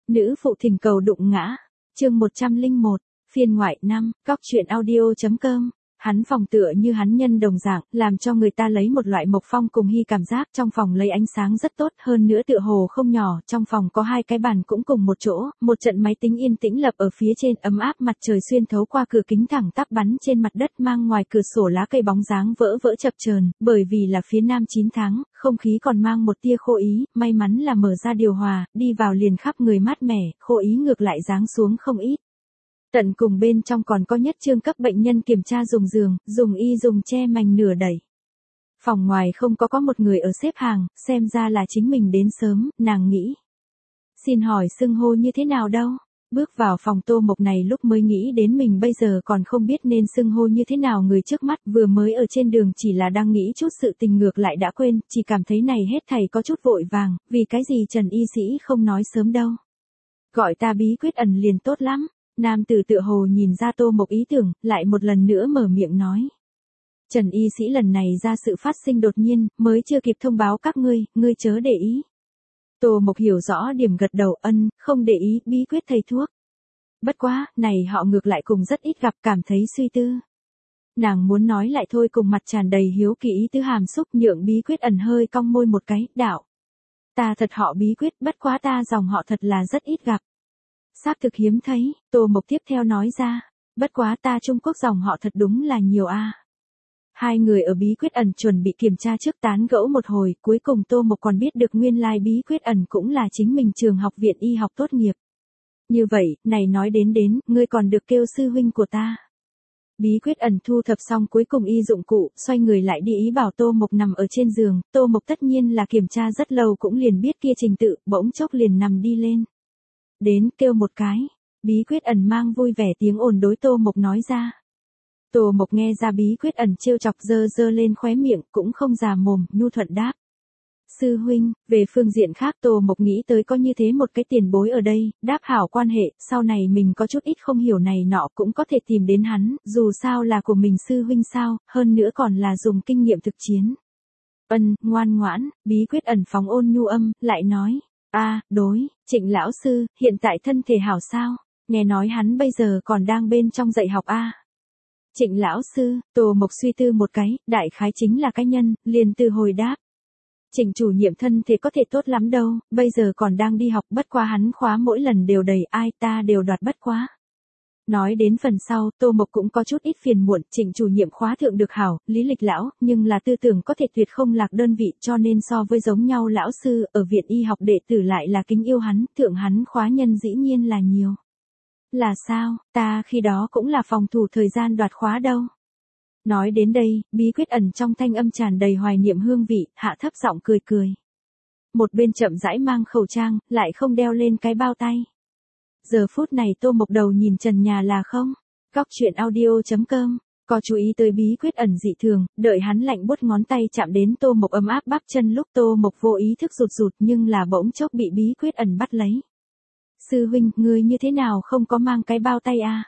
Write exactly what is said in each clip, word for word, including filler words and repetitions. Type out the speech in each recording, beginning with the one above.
Nữ phụ thỉnh cầu đụng ngã. Chương một trăm lẻ một, phiên ngoại năm, cóc truyện audio chấm com. Hắn phòng tựa như hắn nhân đồng dạng, làm cho người ta lấy một loại mộc phong cùng hy cảm giác. Trong phòng lấy ánh sáng rất tốt, hơn nữa tựa hồ không nhỏ. Trong phòng có hai cái bàn cũng cùng một chỗ, một trận máy tính yên tĩnh lập ở phía trên, ấm áp mặt trời xuyên thấu qua cửa kính thẳng tắp bắn trên mặt đất, mang ngoài cửa sổ lá cây bóng dáng vỡ vỡ chập chờn. Bởi vì là phía nam chín tháng, không khí còn mang một tia khô ý, may mắn là mở ra điều hòa, đi vào liền khắp người mát mẻ, khô ý ngược lại giáng xuống không ít. Tận cùng bên trong còn có nhất trương cấp bệnh nhân kiểm tra dùng giường, dùng y dùng che mành nửa đẩy. Phòng ngoài không có có một người ở xếp hàng, xem ra là chính mình đến sớm, nàng nghĩ. Xin hỏi xưng hô như thế nào đâu? Bước vào phòng Tô Mộc này lúc mới nghĩ đến mình bây giờ còn không biết nên xưng hô như thế nào người trước mắt, vừa mới ở trên đường chỉ là đang nghĩ chút sự tình ngược lại đã quên, chỉ cảm thấy này hết thảy có chút vội vàng, vì cái gì Trần y sĩ không nói sớm đâu. Gọi ta Bí Quyết Ẩn liền tốt lắm. Nam tử tựa hồ nhìn ra Tô Mộc ý tưởng, lại một lần nữa mở miệng nói. Trần y sĩ lần này ra sự phát sinh đột nhiên, mới chưa kịp thông báo các ngươi, ngươi chớ để ý. Tô Mộc hiểu rõ điểm gật đầu, ân, không để ý, Bí Quyết thầy thuốc. Bất quá, này họ ngược lại cùng rất ít gặp, cảm thấy suy tư. Nàng muốn nói lại thôi, cùng mặt tràn đầy hiếu kỳ ý tứ hàm xúc, nhượng Bí Quyết Ẩn hơi cong môi một cái, đạo. Ta thật họ Bí Quyết, bất quá ta dòng họ thật là rất ít gặp. Xác thực hiếm thấy, Tô Mộc tiếp theo nói ra, bất quá ta Trung Quốc dòng họ thật đúng là nhiều a. Hai người ở Bí Quyết Ẩn chuẩn bị kiểm tra trước tán gẫu một hồi, cuối cùng Tô Mộc còn biết được nguyên lai Bí Quyết Ẩn cũng là chính mình trường học viện y học tốt nghiệp. Như vậy, này nói đến đến, ngươi còn được kêu sư huynh của ta. Bí Quyết Ẩn thu thập xong cuối cùng y dụng cụ, xoay người lại đi ý bảo Tô Mộc nằm ở trên giường, Tô Mộc tất nhiên là kiểm tra rất lâu cũng liền biết kia trình tự, bỗng chốc liền nằm đi lên. Đến, kêu một cái. Bí Quyết Ẩn mang vui vẻ tiếng ồn đối Tô Mộc nói ra. Tô Mộc nghe ra Bí Quyết Ẩn trêu chọc dơ dơ lên khóe miệng, cũng không già mồm, nhu thuận đáp. Sư huynh, về phương diện khác Tô Mộc nghĩ tới có như thế một cái tiền bối ở đây, đáp hảo quan hệ, sau này mình có chút ít không hiểu này nọ cũng có thể tìm đến hắn, dù sao là của mình sư huynh sao, hơn nữa còn là dùng kinh nghiệm thực chiến. Ân, ngoan ngoãn, Bí Quyết Ẩn phóng ôn nhu âm, lại nói. A, à, đối, Trịnh lão sư, hiện tại thân thể hảo sao? Nghe nói hắn bây giờ còn đang bên trong dạy học a. À. Trịnh lão sư, Tô Mộc suy tư một cái, đại khái chính là cái nhân, liền từ hồi đáp. Trịnh chủ nhiệm thân thể có thể tốt lắm đâu, bây giờ còn đang đi học, bất quá hắn khóa mỗi lần đều đầy, ai ta đều đoạt bất quá. Nói đến phần sau, Tô Mộc cũng có chút ít phiền muộn, Trịnh chủ nhiệm khóa thượng được hảo, lý lịch lão, nhưng là tư tưởng có thể tuyệt không lạc đơn vị, cho nên so với giống nhau lão sư, ở viện y học đệ tử lại là kính yêu hắn, thượng hắn khóa nhân dĩ nhiên là nhiều. Là sao, ta khi đó cũng là phòng thủ thời gian đoạt khóa đâu. Nói đến đây, Bí Quyết Ẩn trong thanh âm tràn đầy hoài niệm hương vị, hạ thấp giọng cười cười. Một bên chậm rãi mang khẩu trang, lại không đeo lên cái bao tay. Giờ phút này Tô Mộc đầu nhìn trần nhà là không. Cóc truyện audio chấm com. Có chú ý tới Bí Quyết Ẩn dị thường, đợi hắn lạnh buốt ngón tay chạm đến Tô Mộc ấm áp bắp chân lúc Tô Mộc vô ý thức rụt rụt nhưng là bỗng chốc bị Bí Quyết Ẩn bắt lấy. Sư huynh, ngươi như thế nào không có mang cái bao tay à?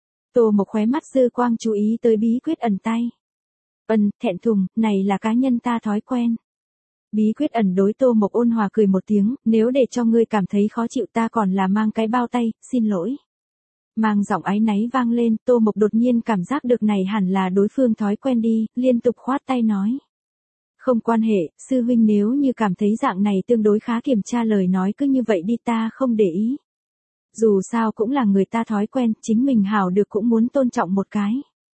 Tô Mộc khóe mắt dư quang chú ý tới Bí Quyết Ẩn tay. Ân, thẹn thùng, này là cá nhân ta thói quen. Bí Quyết Ẩn đối Tô Mộc ôn hòa cười một tiếng, nếu để cho ngươi cảm thấy khó chịu ta còn là mang cái bao tay, xin lỗi. Mang giọng áy náy vang lên, Tô Mộc đột nhiên cảm giác được này hẳn là đối phương thói quen đi, liên tục khoát tay nói. Không quan hệ, sư huynh nếu như cảm thấy dạng này tương đối khá kiểm tra lời nói cứ như vậy đi ta không để ý. Dù sao cũng là người ta thói quen, chính mình hảo được cũng muốn tôn trọng một cái.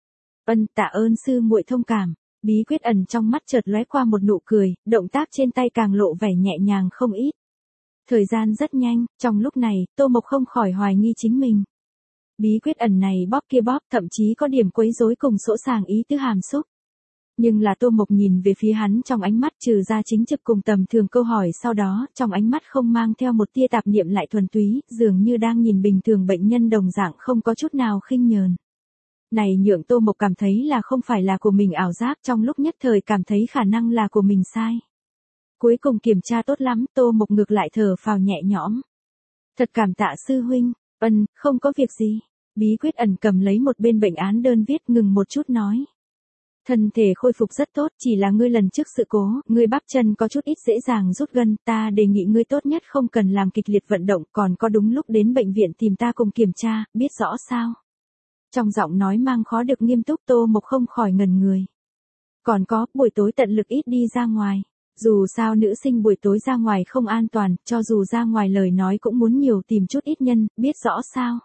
Ân, tạ ơn sư muội thông cảm. Bí Quyết Ẩn trong mắt chợt lóe qua một nụ cười, động tác trên tay càng lộ vẻ nhẹ nhàng không ít. Thời gian rất nhanh, trong lúc này, Tô Mộc không khỏi hoài nghi chính mình. Bí Quyết Ẩn này bóp kia bóp, thậm chí có điểm quấy rối cùng sỗ sàng ý tứ hàm xúc. Nhưng là Tô Mộc nhìn về phía hắn trong ánh mắt trừ ra chính trực cùng tầm thường câu hỏi sau đó, trong ánh mắt không mang theo một tia tạp niệm lại thuần túy, dường như đang nhìn bình thường bệnh nhân đồng dạng không có chút nào khinh nhờn. Này nhượng Tô Mộc cảm thấy là không phải là của mình ảo giác, trong lúc nhất thời cảm thấy khả năng là của mình sai. Cuối cùng kiểm tra tốt lắm, Tô Mộc ngược lại thở phào nhẹ nhõm. Thật cảm tạ sư huynh. Ân, không có việc gì. Bí Quyết Ẩn cầm lấy một bên bệnh án đơn viết ngừng một chút nói. Thân thể khôi phục rất tốt, chỉ là ngươi lần trước sự cố, ngươi bắp chân có chút ít dễ dàng rút gân, ta đề nghị ngươi tốt nhất không cần làm kịch liệt vận động, còn có đúng lúc đến bệnh viện tìm ta cùng kiểm tra, biết rõ sao? Trong giọng nói mang khó được nghiêm túc, Tô Mộc không khỏi ngẩn người. Còn có, buổi tối tận lực ít đi ra ngoài. Dù sao nữ sinh buổi tối ra ngoài không an toàn, cho dù ra ngoài lời nói cũng muốn nhiều tìm chút ít nhân, biết rõ sao?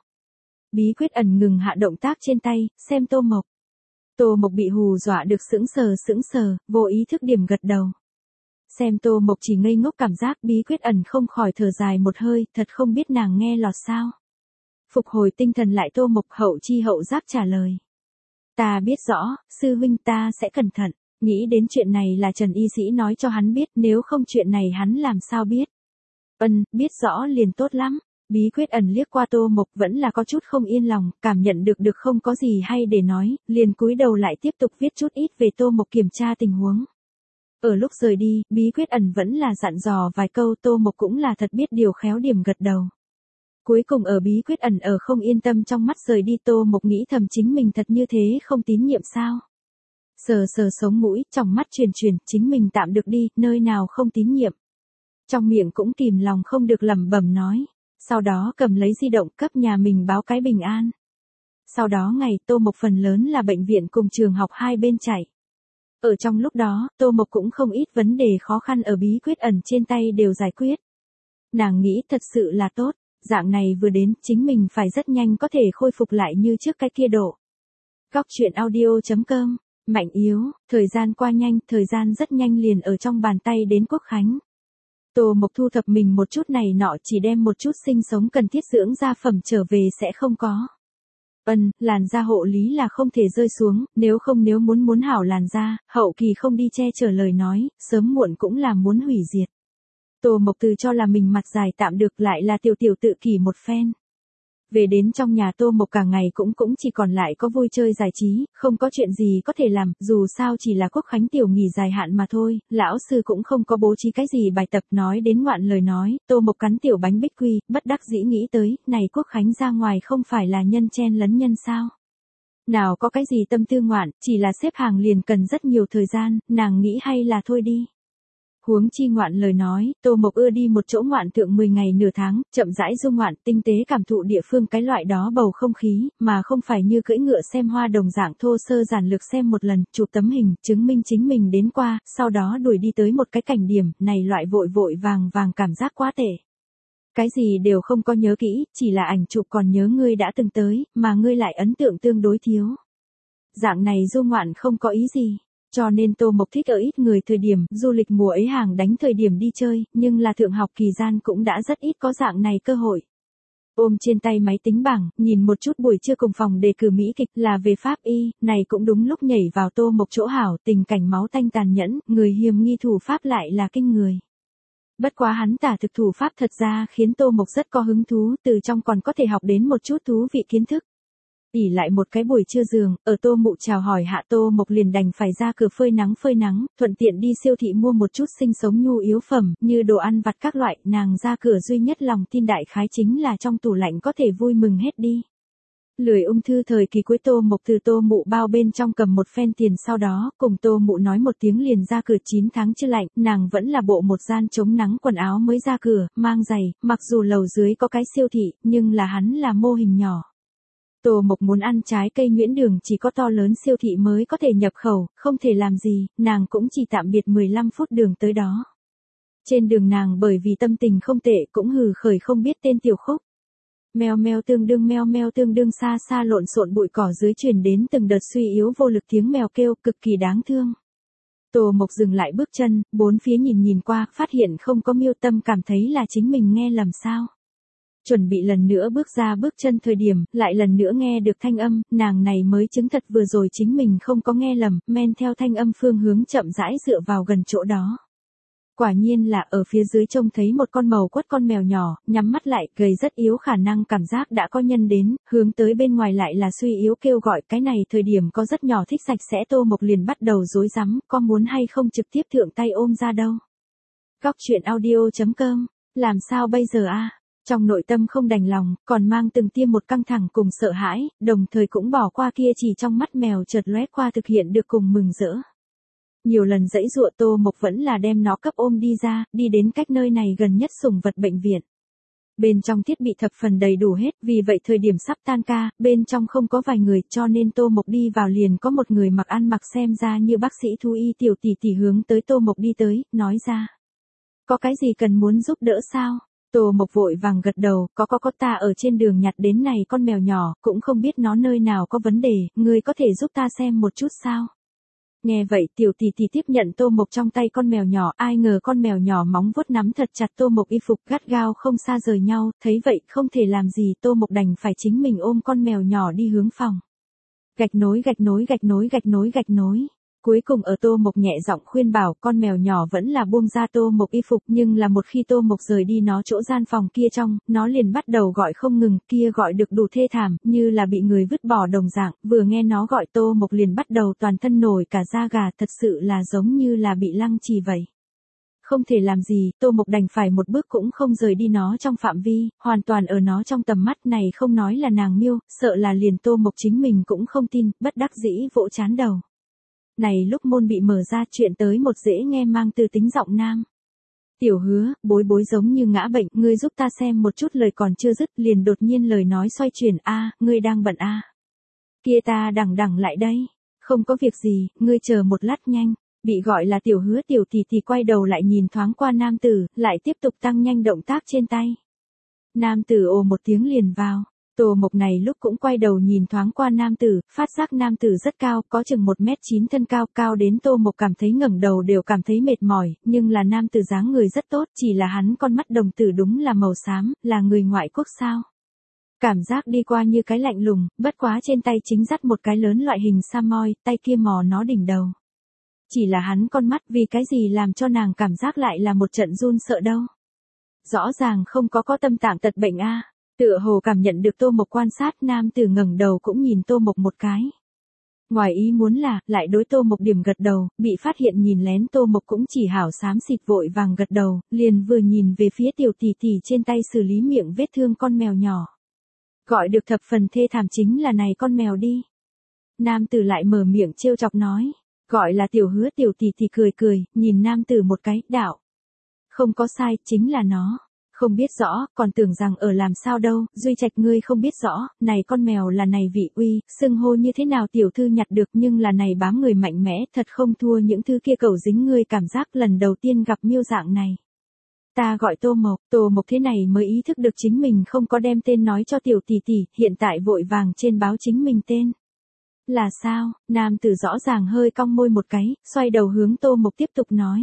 Bí Quyết ẩn ngừng hạ động tác trên tay, xem Tô Mộc. Tô Mộc bị hù dọa được sững sờ sững sờ, vô ý thức điểm gật đầu. Xem Tô Mộc chỉ ngây ngốc cảm giác, Bí Quyết ẩn không khỏi thở dài một hơi, thật không biết nàng nghe lọt sao. Phục hồi tinh thần lại, Tô Mộc hậu chi hậu giác trả lời. Ta biết rõ, sư huynh, ta sẽ cẩn thận, nghĩ đến chuyện này là Trần y sĩ nói cho hắn biết, nếu không chuyện này hắn làm sao biết. Ân, biết rõ liền tốt lắm. Bí Quyết ẩn liếc qua Tô Mộc vẫn là có chút không yên lòng, cảm nhận được được không có gì hay để nói, liền cúi đầu lại tiếp tục viết chút ít về Tô Mộc kiểm tra tình huống. Ở lúc rời đi, Bí Quyết ẩn vẫn là dặn dò vài câu, Tô Mộc cũng là thật biết điều khéo điểm gật đầu. Cuối cùng ở Bí Quyết ẩn ở không yên tâm trong mắt rời đi, Tô Mộc nghĩ thầm chính mình thật như thế không tín nhiệm sao. Sờ sờ sống mũi, trong mắt truyền truyền, chính mình tạm được đi, nơi nào không tín nhiệm. Trong miệng cũng kìm lòng không được lẩm bẩm nói. Sau đó cầm lấy di động cấp nhà mình báo cái bình an. Sau đó ngày, Tô Mộc phần lớn là bệnh viện cùng trường học hai bên chạy. Ở trong lúc đó, Tô Mộc cũng không ít vấn đề khó khăn ở Bí Quyết ẩn trên tay đều giải quyết. Nàng nghĩ thật sự là tốt, dạng này vừa đến, chính mình phải rất nhanh có thể khôi phục lại như trước cái kia độ. Góc truyện audio chấm com, mạnh yếu, thời gian qua nhanh, thời gian rất nhanh liền ở trong bàn tay đến Quốc Khánh. Tô Mộc thu thập mình một chút này nọ, chỉ đem một chút sinh sống cần thiết dưỡng da phẩm trở về sẽ không có. Ân, làn da hộ lý là không thể rơi xuống, nếu không nếu muốn muốn hảo làn da, hậu kỳ không đi che chở lời nói, sớm muộn cũng là muốn hủy diệt. Tô Mộc từ cho là mình mặt dài tạm được, lại là tiểu tiểu tự kỷ một phen. Về đến trong nhà, Tô Mộc cả ngày cũng cũng chỉ còn lại có vui chơi giải trí, không có chuyện gì có thể làm, dù sao chỉ là Quốc Khánh tiểu nghỉ dài hạn mà thôi, lão sư cũng không có bố trí cái gì bài tập. Nói đến ngoạn lời nói, Tô Mộc cắn tiểu bánh bích quy, bất đắc dĩ nghĩ tới, này Quốc Khánh ra ngoài không phải là nhân chen lấn nhân sao? Nào có cái gì tâm tư ngoạn, chỉ là xếp hàng liền cần rất nhiều thời gian, nàng nghĩ hay là thôi đi. Huống chi ngoạn lời nói, Tô Mộc ưa đi một chỗ ngoạn thượng mười ngày nửa tháng, chậm rãi du ngoạn, tinh tế cảm thụ địa phương cái loại đó bầu không khí, mà không phải như cưỡi ngựa xem hoa đồng dạng thô sơ giản lược xem một lần, chụp tấm hình, chứng minh chính mình đến qua, sau đó đuổi đi tới một cái cảnh điểm, này loại vội vội vàng vàng cảm giác quá tệ. Cái gì đều không có nhớ kỹ, chỉ là ảnh chụp còn nhớ ngươi đã từng tới, mà ngươi lại ấn tượng tương đối thiếu. Dạng này du ngoạn không có ý gì. Cho nên Tô Mộc thích ở ít người thời điểm, du lịch mùa ấy hàng đánh thời điểm đi chơi, nhưng là thượng học kỳ gian cũng đã rất ít có dạng này cơ hội. Ôm trên tay máy tính bảng, nhìn một chút buổi trưa cùng phòng đề cử Mỹ kịch là về pháp y, này cũng đúng lúc nhảy vào Tô Mộc chỗ hảo, tình cảnh máu tanh tàn nhẫn, người hiểm nghi thủ pháp lại là kinh người. Bất quá hắn tả thực thủ pháp thật ra khiến Tô Mộc rất có hứng thú, từ trong còn có thể học đến một chút thú vị kiến thức. ỉ lại một cái buổi trưa giường, ở Tô Mụ chào hỏi hạ, Tô Mộc liền đành phải ra cửa phơi nắng phơi nắng, thuận tiện đi siêu thị mua một chút sinh sống nhu yếu phẩm, như đồ ăn vặt các loại, nàng ra cửa duy nhất lòng tin đại khái chính là trong tủ lạnh có thể vui mừng hết đi. Lười ung thư thời kỳ cuối, Tô Mộc từ Tô Mụ bao bên trong cầm một phen tiền, sau đó cùng Tô Mụ nói một tiếng liền ra cửa. Chín tháng chưa lạnh, nàng vẫn là bộ một gian chống nắng quần áo mới ra cửa, mang giày, mặc dù lầu dưới có cái siêu thị, nhưng là hắn là mô hình nhỏ. Tô Mộc muốn ăn trái cây nhuyễn đường chỉ có to lớn siêu thị mới có thể nhập khẩu, không thể làm gì, nàng cũng chỉ tạm biệt mười lăm phút đường tới đó. Trên đường nàng bởi vì tâm tình không tệ cũng hừ khởi không biết tên tiểu khúc. Meo meo tương đương meo meo tương đương, xa xa lộn xộn bụi cỏ dưới truyền đến từng đợt suy yếu vô lực tiếng mèo kêu, cực kỳ đáng thương. Tô Mộc dừng lại bước chân, bốn phía nhìn nhìn qua, phát hiện không có Miêu Tâm, cảm thấy là chính mình nghe lầm sao. Chuẩn bị lần nữa bước ra bước chân thời điểm, lại lần nữa nghe được thanh âm, nàng này mới chứng thật vừa rồi chính mình không có nghe lầm, men theo thanh âm phương hướng chậm rãi dựa vào gần chỗ đó. Quả nhiên là ở phía dưới trông thấy một con màu quất con mèo nhỏ, nhắm mắt lại, gầy rất yếu, khả năng cảm giác đã có nhân đến, hướng tới bên ngoài lại là suy yếu kêu gọi. Cái này thời điểm có rất nhỏ thích sạch sẽ, Tô Mộc liền bắt đầu rối rắm, có muốn hay không trực tiếp thượng tay ôm ra đâu. Góc truyện audio chấm com, làm sao bây giờ a? Trong nội tâm không đành lòng, còn mang từng tia một căng thẳng cùng sợ hãi, đồng thời cũng bỏ qua kia chỉ trong mắt mèo chợt lóe qua thực hiện được cùng mừng rỡ. Nhiều lần dãy dụa Tô Mộc vẫn là đem nó cấp ôm đi ra, đi đến cách nơi này gần nhất sủng vật bệnh viện. Bên trong thiết bị thập phần đầy đủ hết, vì vậy thời điểm sắp tan ca, bên trong không có vài người, cho nên Tô Mộc đi vào liền có một người mặc ăn mặc xem ra như bác sĩ thú y tiểu tỷ tỷ hướng tới Tô Mộc đi tới, nói ra. Có cái gì cần muốn giúp đỡ sao? Tô Mộc vội vàng gật đầu, có có có ta ở trên đường nhặt đến này con mèo nhỏ, cũng không biết nó nơi nào có vấn đề, người có thể giúp ta xem một chút sao? Nghe vậy tiểu tỷ tỷ tiếp nhận Tô Mộc trong tay con mèo nhỏ, ai ngờ con mèo nhỏ móng vuốt nắm thật chặt Tô Mộc y phục gắt gao không xa rời nhau, thấy vậy không thể làm gì Tô Mộc đành phải chính mình ôm con mèo nhỏ đi hướng phòng. Gạch nối gạch nối gạch nối gạch nối gạch nối. Cuối cùng ở Tô Mộc nhẹ giọng khuyên bảo con mèo nhỏ vẫn là buông ra Tô Mộc y phục nhưng là một khi Tô Mộc rời đi nó chỗ gian phòng kia trong, nó liền bắt đầu gọi không ngừng, kia gọi được đủ thê thảm, như là bị người vứt bỏ đồng dạng, vừa nghe nó gọi Tô Mộc liền bắt đầu toàn thân nổi cả da gà, thật sự là giống như là bị lăng trì vậy. Không thể làm gì, Tô Mộc đành phải một bước cũng không rời đi nó trong phạm vi, hoàn toàn ở nó trong tầm mắt này không nói là nàng miêu, sợ là liền Tô Mộc chính mình cũng không tin, bất đắc dĩ vỗ chán đầu. Này lúc môn bị mở ra chuyện tới một dễ nghe mang từ tính giọng nam. Tiểu Hứa, bối bối giống như ngã bệnh, ngươi giúp ta xem một chút lời còn chưa dứt, liền đột nhiên lời nói xoay chuyển, a, ngươi đang bận a. Kia ta đằng đằng lại đây, không có việc gì, ngươi chờ một lát nhanh. Bị gọi là Tiểu Hứa tiểu tỷ tỷ quay đầu lại nhìn thoáng qua nam tử, lại tiếp tục tăng nhanh động tác trên tay. Nam tử ồ một tiếng liền vào. Tô Mộc này lúc cũng quay đầu nhìn thoáng qua nam tử, phát giác nam tử rất cao, có chừng một mét chín thân cao, cao đến Tô Mộc cảm thấy ngẩng đầu đều cảm thấy mệt mỏi, nhưng là nam tử dáng người rất tốt, chỉ là hắn con mắt đồng tử đúng là màu xám, là người ngoại quốc sao. Cảm giác đi qua như cái lạnh lùng, bất quá trên tay chính dắt một cái lớn loại hình Samoy, tay kia mò nó đỉnh đầu. Chỉ là hắn con mắt vì cái gì làm cho nàng cảm giác lại là một trận run sợ đâu. Rõ ràng không có có tâm tạng tật bệnh a. Tựa hồ cảm nhận được Tô Mộc quan sát, nam tử ngẩng đầu cũng nhìn Tô Mộc một cái. Ngoài ý muốn là, lại đối Tô Mộc điểm gật đầu, bị phát hiện nhìn lén Tô Mộc cũng chỉ hảo xám xịt vội vàng gật đầu, liền vừa nhìn về phía tiểu tỷ tỷ trên tay xử lý miệng vết thương con mèo nhỏ. Gọi được thập phần thê thảm chính là này con mèo đi. Nam tử lại mở miệng trêu chọc nói, gọi là Tiểu Hứa tiểu tỷ tỷ cười cười, nhìn nam tử một cái, đạo. Không có sai, chính là nó. Không biết rõ, còn tưởng rằng ở làm sao đâu, Duy Trạch ngươi không biết rõ, này con mèo là này vị uy, xưng hô như thế nào tiểu thư nhặt được nhưng là này bám người mạnh mẽ, thật không thua những thứ kia cẩu dính ngươi cảm giác lần đầu tiên gặp miêu dạng này. Ta gọi Tô Mộc, Tô Mộc thế này mới ý thức được chính mình không có đem tên nói cho tiểu tỷ tỷ, hiện tại vội vàng trên báo chính mình tên. Là sao, nam tử rõ ràng hơi cong môi một cái, xoay đầu hướng Tô Mộc tiếp tục nói.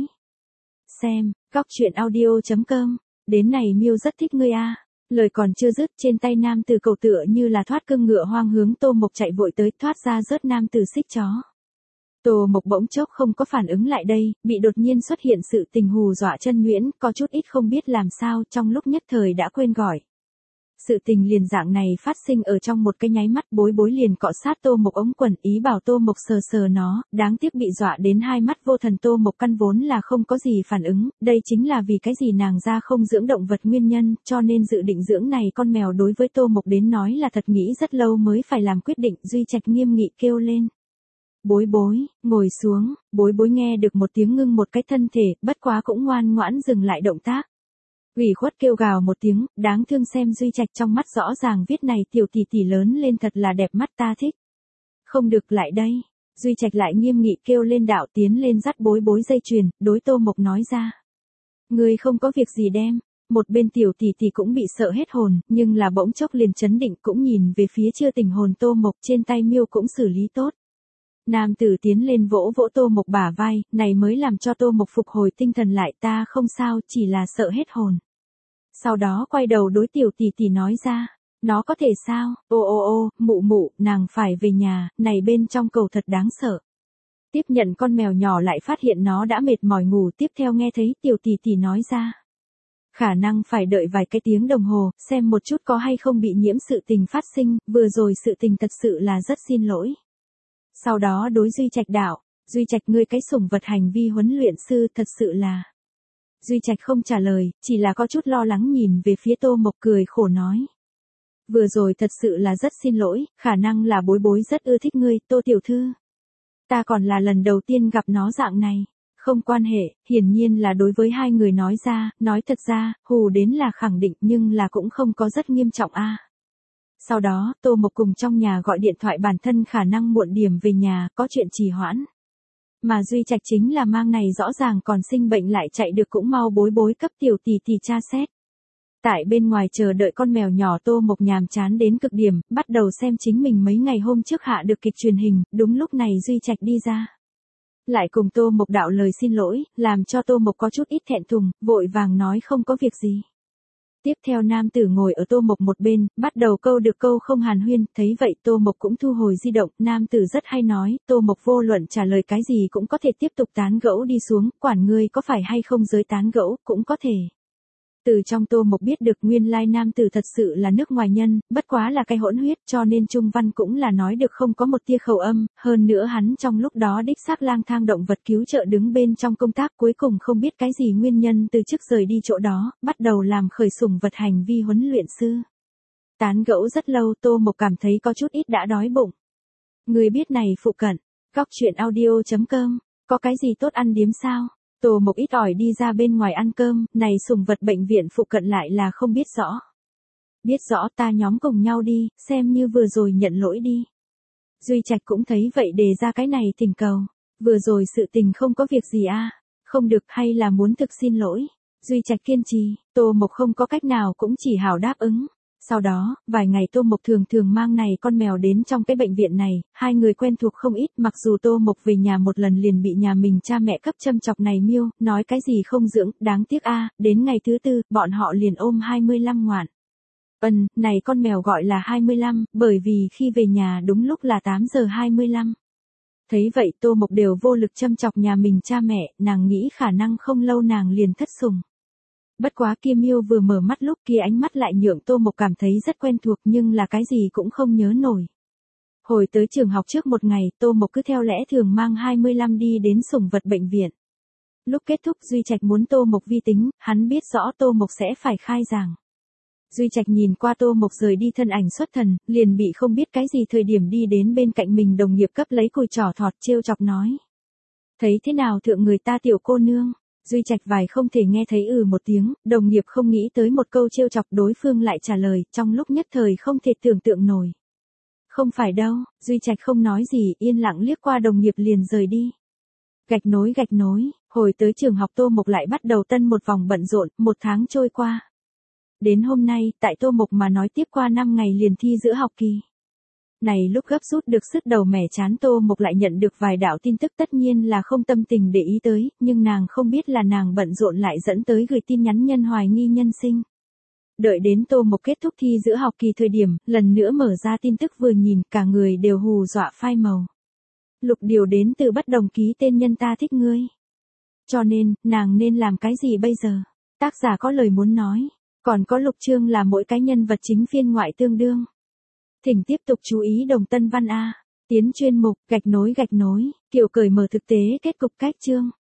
Xem, góc truyện audio chấm com. Đến này miêu rất thích ngươi a. Lời còn chưa dứt, trên tay nam tử cầu tựa như là thoát cương ngựa hoang hướng Tô Mộc chạy vội tới, thoát ra rớt nam tử xích chó. Tô Mộc bỗng chốc không có phản ứng lại đây, bị đột nhiên xuất hiện sự tình hù dọa chân nhuyễn, có chút ít không biết làm sao, trong lúc nhất thời đã quên gọi. Sự tình liền dạng này phát sinh ở trong một cái nháy mắt, bối bối liền cọ sát Tô Mộc ống quần, ý bảo Tô Mộc sờ sờ nó, đáng tiếc bị dọa đến hai mắt vô thần. Tô Mộc căn vốn là không có gì phản ứng, đây chính là vì cái gì nàng ra không dưỡng động vật nguyên nhân, cho nên dự định dưỡng này con mèo đối với Tô Mộc đến nói là thật nghĩ rất lâu mới phải làm quyết định. Duy Trạch nghiêm nghị kêu lên. Bối bối, ngồi xuống, bối bối nghe được một tiếng ngưng một cái thân thể, bất quá cũng ngoan ngoãn dừng lại động tác. Ủy khuất kêu gào một tiếng, đáng thương xem Duy Trạch trong mắt rõ ràng viết này tiểu tỷ tỷ lớn lên thật là đẹp mắt ta thích. Không được lại đây. Duy Trạch lại nghiêm nghị kêu lên đạo tiến lên dắt bối bối dây chuyền, đối Tô Mộc nói ra. Người không có việc gì đem. Một bên tiểu tỷ tỷ cũng bị sợ hết hồn, nhưng là bỗng chốc liền chấn định cũng nhìn về phía chưa tỉnh hồn Tô Mộc trên tay miêu cũng xử lý tốt. Nam tử tiến lên vỗ vỗ Tô Mộc bả vai, này mới làm cho Tô Mộc phục hồi tinh thần lại, ta không sao, chỉ là sợ hết hồn. Sau đó quay đầu đối tiểu tỷ tỷ nói ra, nó có thể sao, ô ô ô, mụ mụ, nàng phải về nhà, này bên trong cầu thật đáng sợ. Tiếp nhận con mèo nhỏ lại phát hiện nó đã mệt mỏi ngủ, tiếp theo nghe thấy tiểu tỷ tỷ nói ra. Khả năng phải đợi vài cái tiếng đồng hồ, xem một chút có hay không bị nhiễm sự tình phát sinh, vừa rồi sự tình thật sự là rất xin lỗi. Sau đó đối Duy Trạch đạo, Duy Trạch ngươi cái sủng vật hành vi huấn luyện sư thật sự là. Duy Trạch không trả lời, chỉ là có chút lo lắng nhìn về phía Tô Mộc cười khổ nói. Vừa rồi thật sự là rất xin lỗi, khả năng là bối bối rất ưa thích ngươi, Tô tiểu thư. Ta còn là lần đầu tiên gặp nó dạng này. Không quan hệ, hiển nhiên là đối với hai người nói ra, nói thật ra, hù đến là khẳng định nhưng là cũng không có rất nghiêm trọng a. Sau đó, Tô Mộc cùng trong nhà gọi điện thoại bản thân khả năng muộn điểm về nhà, có chuyện trì hoãn. Mà Duy Trạch chính là mang này rõ ràng còn sinh bệnh lại chạy được cũng mau bối bối cấp tiểu tỷ tỷ tra xét. Tại bên ngoài chờ đợi con mèo nhỏ Tô Mộc nhàm chán đến cực điểm, bắt đầu xem chính mình mấy ngày hôm trước hạ được kịch truyền hình, đúng lúc này Duy Trạch đi ra. Lại cùng Tô Mộc đạo lời xin lỗi, làm cho Tô Mộc có chút ít thẹn thùng, vội vàng nói không có việc gì. Tiếp theo nam tử ngồi ở Tô Mộc một bên, bắt đầu câu được câu không hàn huyên, thấy vậy Tô Mộc cũng thu hồi di động, nam tử rất hay nói, Tô Mộc vô luận trả lời cái gì cũng có thể tiếp tục tán gẫu đi xuống, quản ngươi có phải hay không giới tán gẫu, cũng có thể. Từ trong Tô Mộc biết được nguyên lai nam tử thật sự là nước ngoài nhân, bất quá là cái hỗn huyết cho nên trung văn cũng là nói được không có một tia khẩu âm, hơn nữa hắn trong lúc đó đích xác lang thang động vật cứu trợ đứng bên trong công tác cuối cùng không biết cái gì nguyên nhân từ chức rời đi chỗ đó, bắt đầu làm khởi sủng vật hành vi huấn luyện sư. Tán gẫu rất lâu Tô Mộc cảm thấy có chút ít đã đói bụng. Người biết này phụ cận, góc truyện audio chấm com, có cái gì tốt ăn điếm sao? Tô Mộc ít ỏi đi ra bên ngoài ăn cơm, này sủng vật bệnh viện phụ cận lại là không biết rõ. Biết rõ ta nhóm cùng nhau đi, xem như vừa rồi nhận lỗi đi. Duy Trạch cũng thấy vậy đề ra cái này thỉnh cầu. Vừa rồi sự tình không có việc gì a, không được hay là muốn thực xin lỗi. Duy Trạch kiên trì, Tô Mộc không có cách nào cũng chỉ hảo đáp ứng. Sau đó, vài ngày Tô Mộc thường thường mang này con mèo đến trong cái bệnh viện này, hai người quen thuộc không ít, mặc dù Tô Mộc về nhà một lần liền bị nhà mình cha mẹ cấp châm chọc này miêu, nói cái gì không dưỡng, đáng tiếc a, đến ngày thứ tư, bọn họ liền ôm hai mươi lăm ngoạn. Ừm, này con mèo gọi là hai mươi lăm, bởi vì khi về nhà đúng lúc là tám giờ hai mươi lăm. Thấy vậy Tô Mộc đều vô lực châm chọc nhà mình cha mẹ, nàng nghĩ khả năng không lâu nàng liền thất sủng. Bất quá kia miêu vừa mở mắt lúc kia ánh mắt lại nhượng Tô Mộc cảm thấy rất quen thuộc nhưng là cái gì cũng không nhớ nổi. Hồi tới trường học trước một ngày, Tô Mộc cứ theo lẽ thường mang hai mươi lăm đi đến sủng vật bệnh viện. Lúc kết thúc Duy Trạch muốn Tô Mộc vi tính, hắn biết rõ Tô Mộc sẽ phải khai giảng. Duy Trạch nhìn qua Tô Mộc rời đi thân ảnh xuất thần, liền bị không biết cái gì thời điểm đi đến bên cạnh mình đồng nghiệp cấp lấy cùi trỏ thọt trêu chọc nói. Thấy thế nào thượng người ta tiểu cô nương? Duy Trạch vài không thể nghe thấy ừ một tiếng, đồng nghiệp không nghĩ tới một câu trêu chọc đối phương lại trả lời, trong lúc nhất thời không thể tưởng tượng nổi. Không phải đâu, Duy Trạch không nói gì, yên lặng liếc qua đồng nghiệp liền rời đi. Gạch nối gạch nối, hồi tới trường học Tô Mộc lại bắt đầu tân một vòng bận rộn, một tháng trôi qua. Đến hôm nay, tại Tô Mộc mà nói tiếp qua năm ngày liền thi giữa học kỳ. Này lúc gấp rút được sức đầu mẻ chán Tô Mộc lại nhận được vài đạo tin tức tất nhiên là không tâm tình để ý tới, nhưng nàng không biết là nàng bận rộn lại dẫn tới gửi tin nhắn nhân hoài nghi nhân sinh. Đợi đến Tô Mộc kết thúc thi giữa học kỳ thời điểm, lần nữa mở ra tin tức vừa nhìn, cả người đều hù dọa phai màu. Lục điều đến từ bất đồng ký tên nhân ta thích ngươi. Cho nên, nàng nên làm cái gì bây giờ? Tác giả có lời muốn nói, còn có lục chương là mỗi cái nhân vật chính phiên ngoại tương đương. Thỉnh tiếp tục chú ý đồng tân văn A. Tiến chuyên mục, gạch nối gạch nối, kiểu cởi mở thực tế kết cục cách chương.